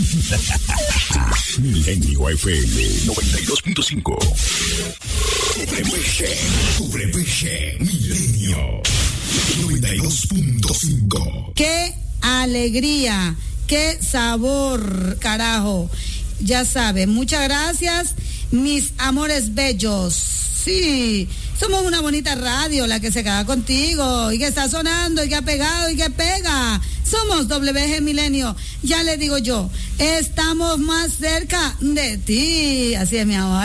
Milenio FM 92.5. WG Milenio 92.5. ¡Qué alegría! ¡Qué sabor, carajo! Ya saben, muchas gracias, mis amores bellos. Sí, somos una bonita radio, la que se queda contigo, y que está sonando, y que ha pegado, y que pega. Somos WG Milenio, ya le digo yo, estamos más cerca de ti. Así es, mi amor.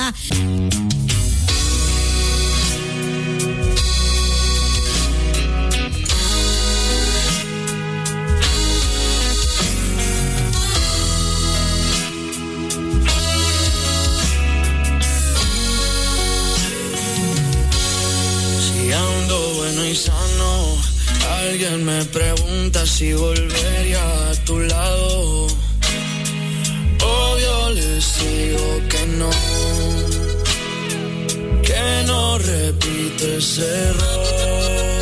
Sano, alguien me pregunta si volvería a tu lado. Obvio les digo que no repito ese error.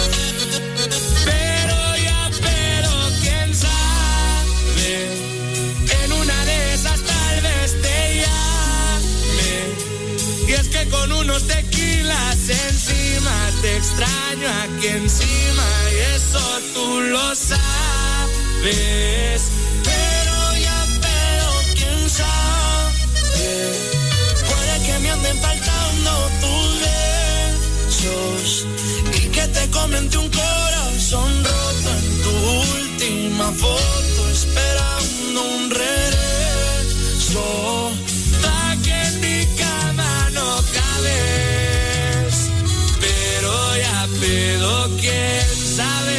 Pero quién sabe, en una de esas tal vez te llame. Y es que con unos tequilas encima te extraño aquí encima y eso tú lo sabes. Pero quién sabe, puede que me anden faltando tus besos y que te comente un corazón roto en tu última foto esperando un regreso. Pa' que en mi cama no cabes, pero quién sabe.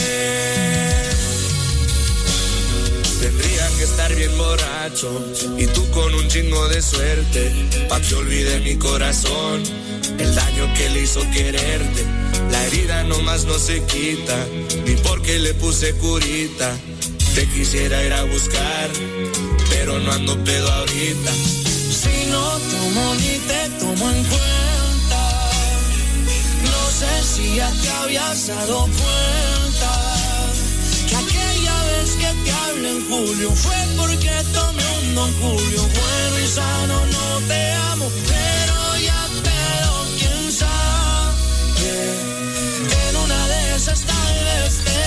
Tendría que estar bien borracho y tú con un chingo de suerte, pa' que olvide mi corazón el daño que le hizo quererte. La herida nomás no se quita, ni porque le puse curita. Te quisiera ir a buscar, pero no ando pedo ahorita. Si no tomo ni te tomo en cuenta, no sé si ya te habías dado cuenta que aquella vez que te hablé en julio fue porque tomé un Don Julio. Bueno y sano, no te amo, pero quién sabe, en una de esas tal vez te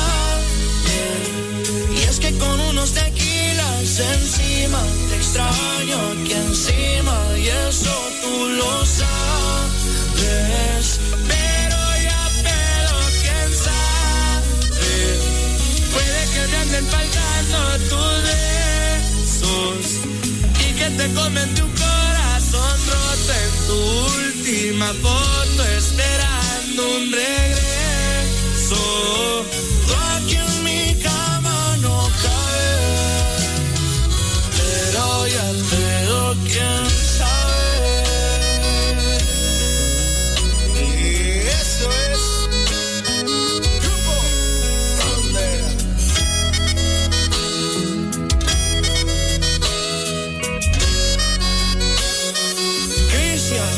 llame. Y es que con unos tequilas encima te extraño aquí encima y eso tú lo sabes. Pero quién sabe, puede que me anden faltando tus besos y que te comente un corazón roto en tu última foto esperando un regreso. Tú aquí en mi cama no cabes, pero quién sabe. Y eso es Grupo Frontera. Cristian.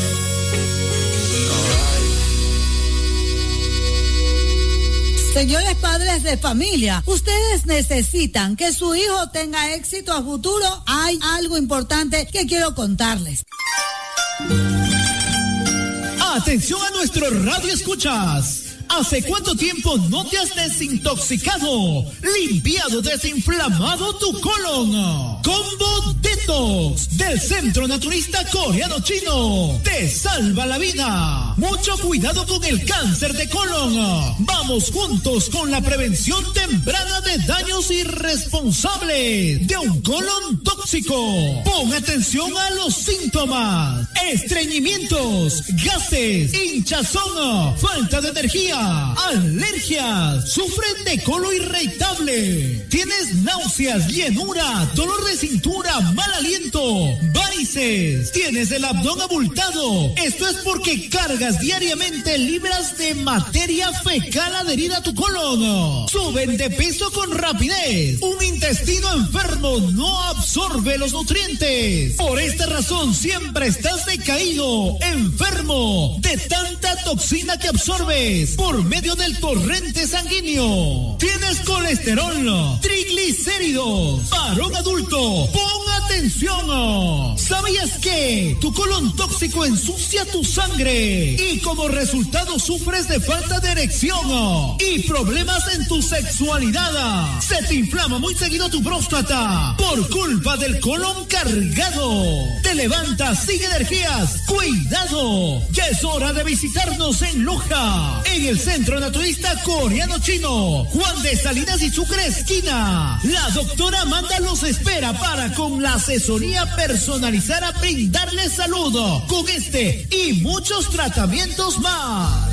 Señores padres de familia, ustedes necesitan que su hijo tenga éxito a futuro. Hay algo importante que quiero contarles. Atención a nuestro radio escuchas. ¿Hace cuánto tiempo no te has desintoxicado, limpiado, desinflamado tu colon? Combo Detox del Centro Naturista Coreano Chino te salva la vida. Mucho cuidado con el cáncer de colon. Vamos juntos con la prevención temprana de daños irresponsables de un colon tóxico. Pon atención a los síntomas: estreñimientos, gases, hinchazón, falta de energía, alergias, sufres de colon irritable, tienes náuseas, llenura, dolor de cintura, mal aliento, varices, tienes el abdomen abultado. Esto es porque cargas diariamente libras de materia fecal adherida a tu colon. Suben de peso con rapidez, un intestino enfermo enfermo no absorbe los nutrientes. Por esta razón siempre estás decaído, enfermo, de tanta toxina que absorbes por medio del torrente sanguíneo. Tienes colesterol, triglicéridos. Varón adulto, pon atención. ¿Sabías que tu colon tóxico ensucia tu sangre y como resultado sufres de falta de erección y problemas en tu sexualidad? Se te inflama muy seguido tu próstata por culpa del colon cargado. Te levantas sin energías. ¡Cuidado! Ya es hora de visitarnos en Loja, en el Centro Naturista Coreano-Chino, Juan de Salinas y Sucre esquina. La doctora Amanda los espera para con la asesoría personalizada brindarles salud con este y muchos tratamientos más.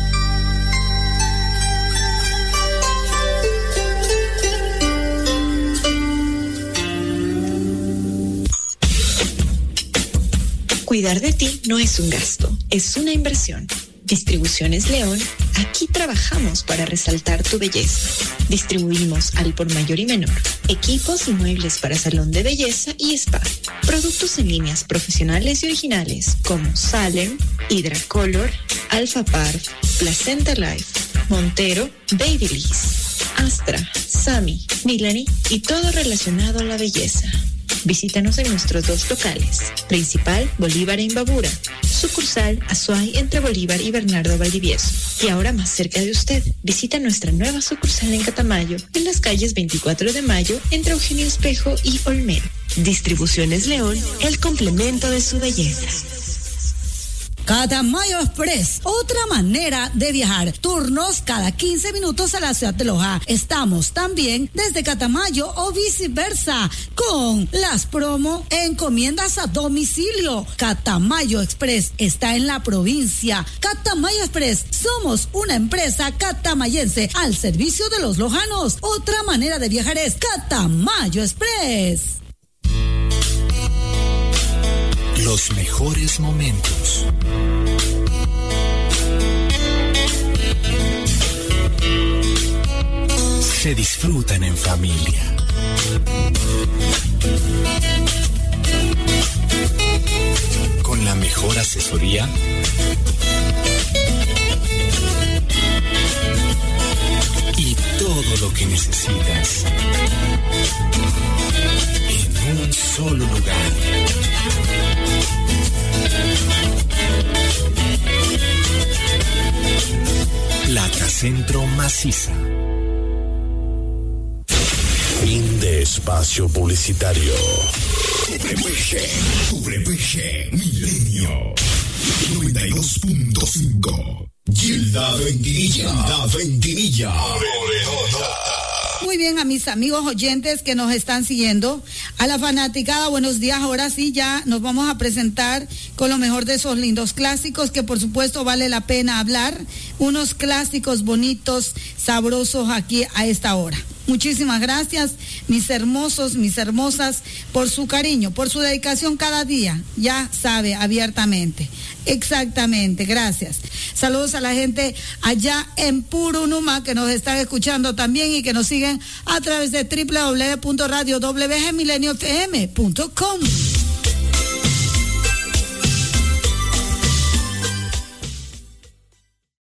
Cuidar de ti no es un gasto, es una inversión. Distribuciones León, aquí trabajamos para resaltar tu belleza. Distribuimos al por mayor y menor, equipos y muebles para salón de belleza y spa. Productos en líneas profesionales y originales como Salem, Hidracolor, Alpha Parf, Placenta Life, Montero, Babyliss, Astra, Sami, Milani y todo relacionado a la belleza. Visítanos en nuestros 2 locales, principal Bolívar e Imbabura, sucursal Azuay entre Bolívar y Bernardo Valdivieso. Y ahora más cerca de usted, visita nuestra nueva sucursal en Catamayo, en las calles 24 de Mayo, entre Eugenio Espejo y Olmedo. Distribuciones León, el complemento de su belleza. Catamayo Express, otra manera de viajar. Turnos cada 15 minutos a la ciudad de Loja. Estamos también desde Catamayo o viceversa con las promo encomiendas a domicilio. Catamayo Express está en la provincia. Catamayo Express, somos una empresa catamayense al servicio de los lojanos. Otra manera de viajar es Catamayo Express. Los mejores momentos. Se disfrutan en familia. Con la mejor asesoría y todo lo que necesitas en un solo lugar. Plata Centro Maciza. Fin de espacio publicitario. WPG Milenio 92.5. Gilda Ventinilla. Muy bien, a mis amigos oyentes que nos están siguiendo, a la fanaticada, buenos días. Ahora sí, ya nos vamos a presentar con lo mejor de esos lindos clásicos que por supuesto vale la pena hablar. Unos clásicos bonitos, sabrosos aquí a esta hora. Muchísimas gracias, mis hermosos, mis hermosas, por su cariño, por su dedicación cada día. Ya sabe, abiertamente. Exactamente, gracias. Saludos a la gente allá en Purunuma que nos están escuchando también y que nos siguen a través de www.radiowgmileniofm.com.